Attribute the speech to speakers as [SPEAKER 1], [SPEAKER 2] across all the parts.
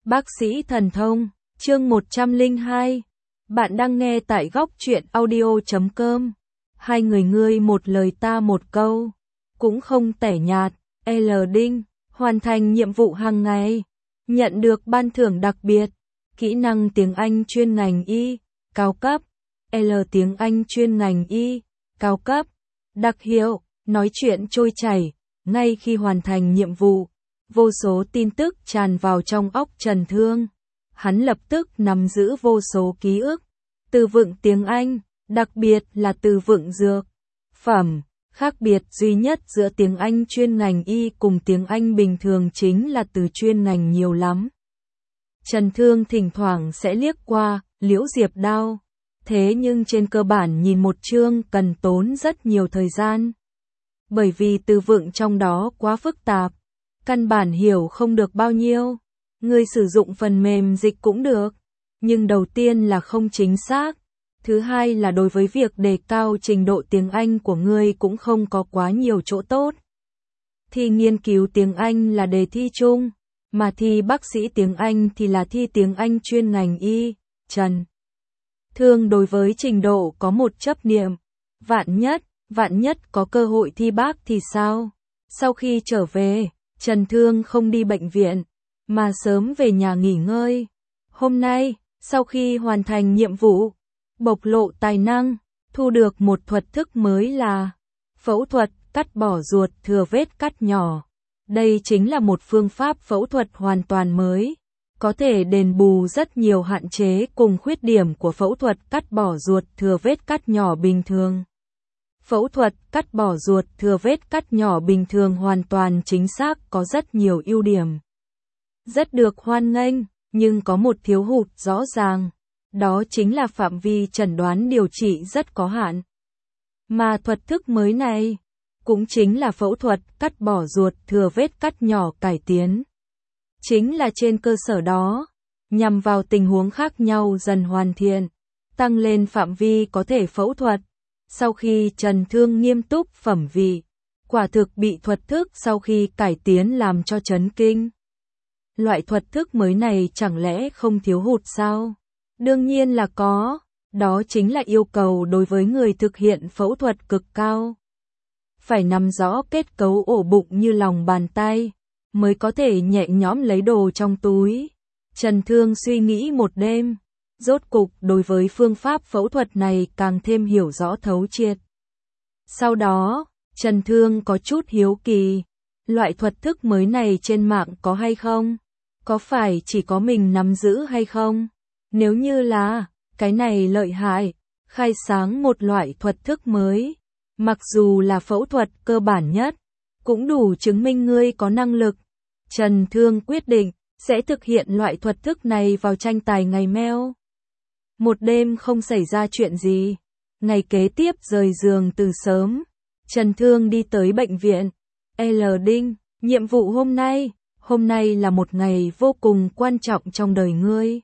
[SPEAKER 1] Bác sĩ thần thông, chương 102. Bạn đang nghe tại góc truyện audio.com. Hai người ngươi một lời ta một câu, cũng không tẻ nhạt. L. Đinh, hoàn thành nhiệm vụ hàng ngày, nhận được ban thưởng đặc biệt, kỹ năng tiếng Anh chuyên ngành Y, cao cấp. L. Tiếng Anh chuyên ngành Y, cao cấp. Đặc hiệu, nói chuyện trôi chảy. Ngay khi hoàn thành nhiệm vụ, vô số tin tức tràn vào trong óc Trần Thương. Hắn lập tức nắm giữ vô số ký ức, từ vựng tiếng Anh, đặc biệt là từ vựng dược phẩm. Khác biệt duy nhất giữa tiếng Anh chuyên ngành Y cùng tiếng Anh bình thường chính là từ chuyên ngành nhiều lắm. Trần Thương thỉnh thoảng sẽ liếc qua Liễu Diệp Đao, thế nhưng trên cơ bản nhìn một chương cần tốn rất nhiều thời gian. Bởi vì từ vựng trong đó quá phức tạp, căn bản hiểu không được bao nhiêu. Người sử dụng phần mềm dịch cũng được, nhưng đầu tiên là không chính xác. Thứ hai là đối với việc đề cao trình độ tiếng Anh của ngươi cũng không có quá nhiều chỗ tốt. Thi nghiên cứu tiếng Anh là đề thi chung, mà thi bác sĩ tiếng Anh thì là thi tiếng Anh chuyên ngành Y. Trần Thương đối với trình độ có một chấp niệm, vạn nhất có cơ hội thi bác thì sao? Sau khi trở về, Trần Thương không đi bệnh viện, mà sớm về nhà nghỉ ngơi. Hôm nay, sau khi hoàn thành nhiệm vụ, bộc lộ tài năng, thu được một thuật thức mới là phẫu thuật cắt bỏ ruột thừa vết cắt nhỏ. Đây chính là một phương pháp phẫu thuật hoàn toàn mới, có thể đền bù rất nhiều hạn chế cùng khuyết điểm của phẫu thuật cắt bỏ ruột thừa vết cắt nhỏ bình thường. Phẫu thuật cắt bỏ ruột thừa vết cắt nhỏ bình thường hoàn toàn chính xác có rất nhiều ưu điểm, rất được hoan nghênh, nhưng có một thiếu hụt rõ ràng, đó chính là phạm vi chẩn đoán điều trị rất có hạn. Mà thuật thức mới này, cũng chính là phẫu thuật cắt bỏ ruột thừa vết cắt nhỏ cải tiến. Chính là trên cơ sở đó, nhằm vào tình huống khác nhau dần hoàn thiện, tăng lên phạm vi có thể phẫu thuật. Sau khi Trần Thương nghiêm túc phẩm vị, quả thực bị thuật thức sau khi cải tiến làm cho chấn kinh. Loại thuật thức mới này chẳng lẽ không thiếu hụt sao? Đương nhiên là có, đó chính là yêu cầu đối với người thực hiện phẫu thuật cực cao. Phải nắm rõ kết cấu ổ bụng như lòng bàn tay, mới có thể nhẹ nhõm lấy đồ trong túi. Trần Thương suy nghĩ một đêm, rốt cục đối với phương pháp phẫu thuật này càng thêm hiểu rõ thấu triệt. Sau đó, Trần Thương có chút hiếu kỳ, loại thuật thức mới này trên mạng có hay không? Có phải chỉ có mình nắm giữ hay không? Nếu như là, cái này lợi hại, khai sáng một loại thuật thức mới, mặc dù là phẫu thuật cơ bản nhất, cũng đủ chứng minh ngươi có năng lực. Trần Thương quyết định, sẽ thực hiện loại thuật thức này vào tranh tài ngày meo. Một đêm không xảy ra chuyện gì, ngày kế tiếp rời giường từ sớm, Trần Thương đi tới bệnh viện. L. Đinh, nhiệm vụ hôm nay là một ngày vô cùng quan trọng trong đời ngươi.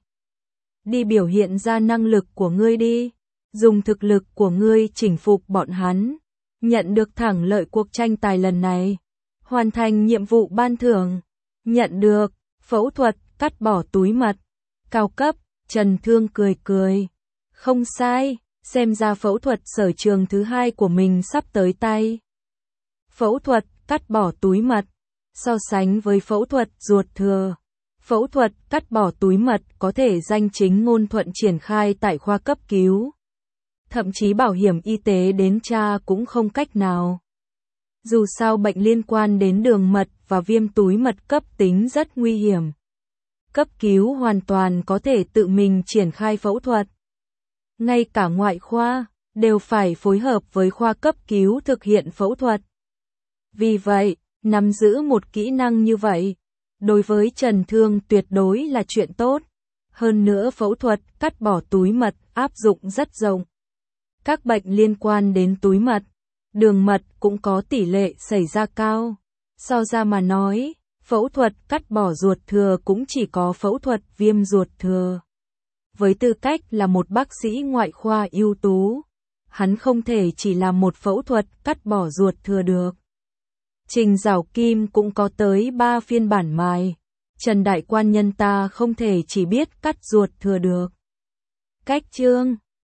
[SPEAKER 1] Đi biểu hiện ra năng lực của ngươi đi, dùng thực lực của ngươi chinh phục bọn hắn, nhận được thắng lợi cuộc tranh tài lần này, hoàn thành nhiệm vụ ban thưởng, nhận được phẫu thuật cắt bỏ túi mật, cao cấp. Trần Thương cười cười, không sai, xem ra phẫu thuật sở trường thứ hai của mình sắp tới tay. Phẫu thuật cắt bỏ túi mật, so sánh với phẫu thuật ruột thừa, phẫu thuật cắt bỏ túi mật có thể danh chính ngôn thuận triển khai tại khoa cấp cứu. Thậm chí bảo hiểm y tế đến tra cũng không cách nào. Dù sao bệnh liên quan đến đường mật và viêm túi mật cấp tính rất nguy hiểm. Cấp cứu hoàn toàn có thể tự mình triển khai phẫu thuật. Ngay cả ngoại khoa, đều phải phối hợp với khoa cấp cứu thực hiện phẫu thuật. Vì vậy, nắm giữ một kỹ năng như vậy, đối với Trần Thương tuyệt đối là chuyện tốt. Hơn nữa phẫu thuật cắt bỏ túi mật áp dụng rất rộng. Các bệnh liên quan đến túi mật, đường mật cũng có tỷ lệ xảy ra cao. So ra mà nói, phẫu thuật cắt bỏ ruột thừa cũng chỉ có phẫu thuật viêm ruột thừa. Với tư cách là một bác sĩ ngoại khoa ưu tú, hắn không thể chỉ làm một phẫu thuật cắt bỏ ruột thừa được. Trình Giảo Kim cũng có tới 3 phiên bản mài, Trần đại quan nhân ta không thể chỉ biết cắt ruột thừa được. Cách chương